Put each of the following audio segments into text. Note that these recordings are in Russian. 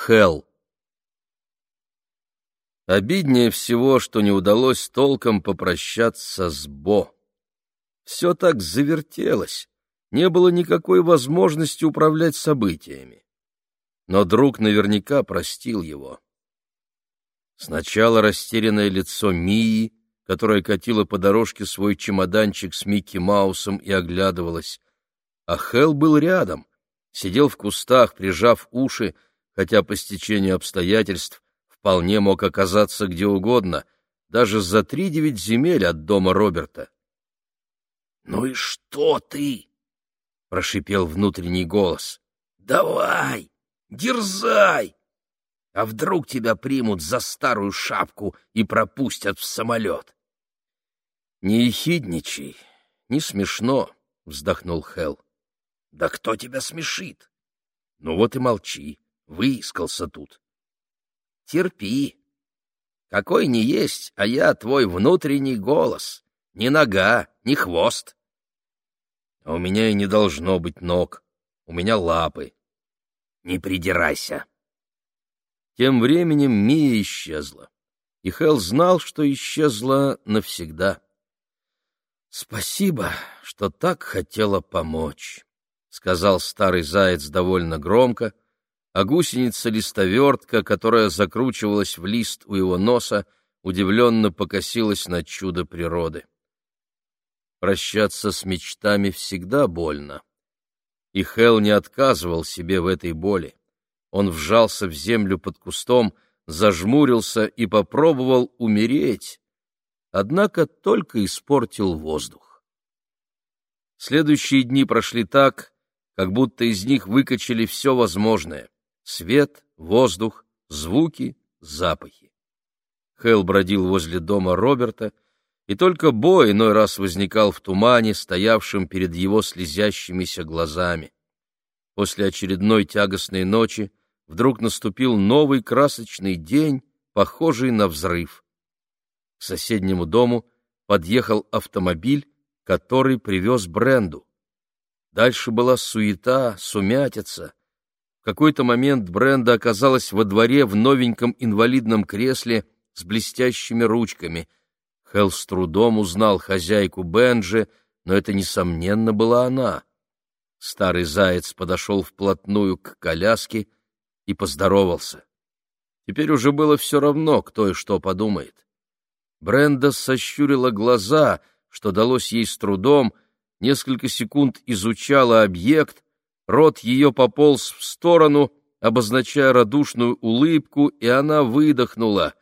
Хелл. Обиднее всего, что не удалось толком попрощаться с Бо. Все так завертелось, не было никакой возможности управлять событиями. Но друг наверняка простил его. Сначала растерянное лицо Мии, которая катила по дорожке свой чемоданчик с Микки Маусом и оглядывалась. А Хелл был рядом, сидел в кустах, прижав уши, хотя по стечению обстоятельств вполне мог оказаться где угодно, даже за 3-9 земель от дома Роберта. — Ну и что ты? — прошипел внутренний голос. — Давай, дерзай! А вдруг тебя примут за старую шапку и пропустят в самолет? — Не ехидничай, не смешно, — вздохнул Хелл. — Да кто тебя смешит? Ну вот и молчи, выискался тут. — Терпи. Какой ни есть, а я твой внутренний голос. Ни нога, ни хвост. А у меня и не должно быть ног, у меня лапы. Не придирайся. Тем временем Мия исчезла, и Хелл знал, что исчезла навсегда. «Спасибо, что так хотела помочь», — сказал старый заяц довольно громко, а гусеница-листовертка, которая закручивалась в лист у его носа, удивленно покосилась на чудо природы. Прощаться с мечтами всегда больно, и Хелл не отказывал себе в этой боли. Он вжался в землю под кустом, зажмурился и попробовал умереть, однако только испортил воздух. Следующие дни прошли так, как будто из них выкачали все возможное — свет, воздух, звуки, запахи. Хелл бродил возле дома Роберта, и только Бо иной раз возникал в тумане, стоявшем перед его слезящимися глазами. После очередной тягостной ночи вдруг наступил новый красочный день, похожий на взрыв. К соседнему дому подъехал автомобиль, который привез Бренду. Дальше была суета, сумятица. В какой-то момент Бренда оказалась во дворе в новеньком инвалидном кресле с блестящими ручками. Хелл с трудом узнал хозяйку Бенджи, но это, несомненно, была она. Старый заяц подошел вплотную к коляске и поздоровался. Теперь уже было все равно, кто и что подумает. Бренда сощурила глаза, что далось ей с трудом, несколько секунд изучала объект, рот ее пополз в сторону, обозначая радушную улыбку, и она выдохнула.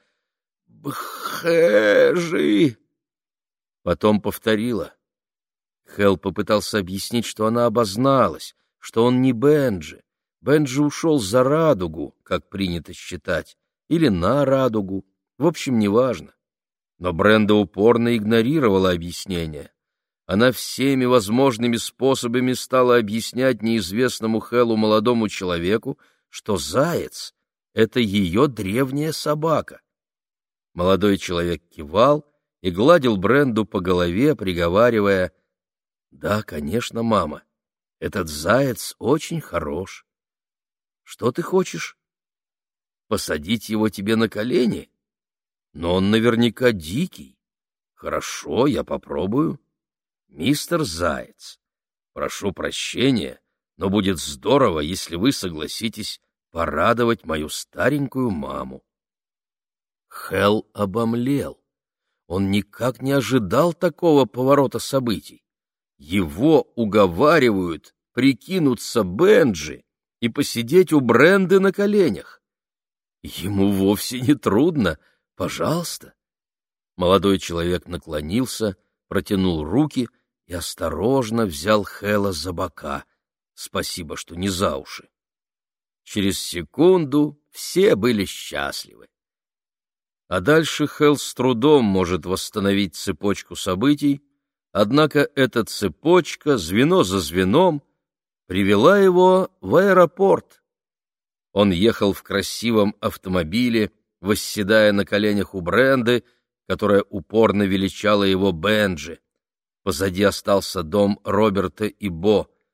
«Бхэжи!» Потом повторила. Хелл попытался объяснить, что она обозналась, что он не Бенджи. Бенджи ушел за радугу, как принято считать, или на радугу, в общем, неважно. Но Бренда упорно игнорировала объяснение. Она всеми возможными способами стала объяснять неизвестному Хеллу молодому человеку, что заяц — это ее древняя собака. Молодой человек кивал и гладил Бренду по голове, приговаривая: «Да, конечно, мама, этот заяц очень хорош. Что ты хочешь? Посадить его тебе на колени? Но он наверняка дикий. Хорошо, я попробую. Мистер Заяц, прошу прощения, но будет здорово, если вы согласитесь порадовать мою старенькую маму». Хелл обомлел. Он никак не ожидал такого поворота событий. Его уговаривают прикинуться Бенджи и посидеть у Бренды на коленях. Ему вовсе не трудно, пожалуйста. Молодой человек наклонился, протянул руки и осторожно взял Хэлла за бока. Спасибо, что не за уши. Через секунду все были счастливы. А дальше Хелл с трудом может восстановить цепочку событий, однако эта цепочка, звено за звеном, привела его в аэропорт. Он ехал в красивом автомобиле, восседая на коленях у Бренды, которая упорно величала его Бенджи. Позади остался дом Роберта и Бо.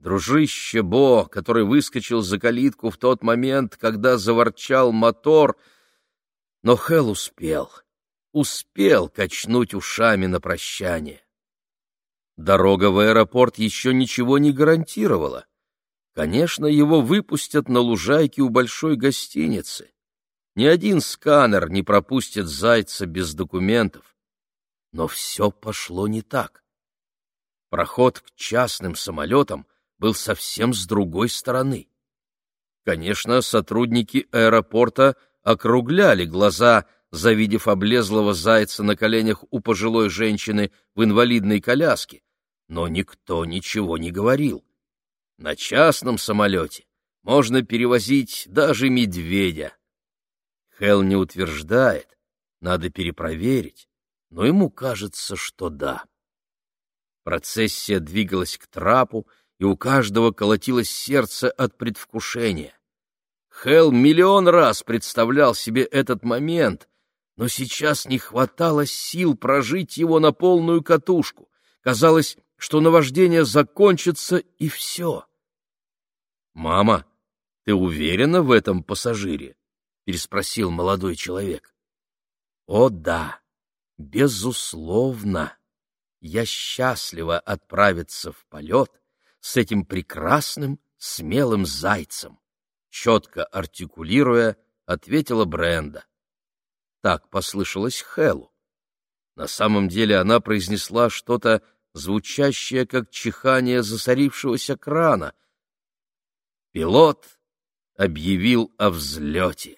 дружище Бо, который выскочил за калитку в тот момент, когда заворчал мотор, но Хэл успел качнуть ушами на прощание. Дорога в аэропорт еще ничего не гарантировала. Конечно, его выпустят на лужайке у большой гостиницы. Ни один сканер не пропустит Зайца без документов. Но все пошло не так. Проход к частным самолетам был совсем с другой стороны. Конечно, сотрудники аэропорта округляли глаза, завидев облезлого Зайца на коленях у пожилой женщины в инвалидной коляске, но никто ничего не говорил. На частном самолете можно перевозить даже медведя. Хэл не утверждает, надо перепроверить, но ему кажется, что да. Процессия двигалась к трапу, и у каждого колотилось сердце от предвкушения. Хэл миллион раз представлял себе этот момент, но сейчас не хватало сил прожить его на полную катушку. Казалось, что наваждение закончится, и все. «Мама, ты уверена в этом пассажире?» — переспросил молодой человек. «О да, безусловно. Я счастлива отправиться в полет с этим прекрасным, смелым зайцем», — четко артикулируя, ответила Бренда. Так послышалось Хэлу. На самом деле она произнесла что-то, звучащее как чихание засорившегося крана. Пилот объявил о взлете.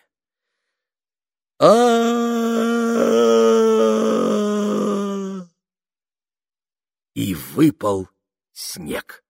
И выпал снег.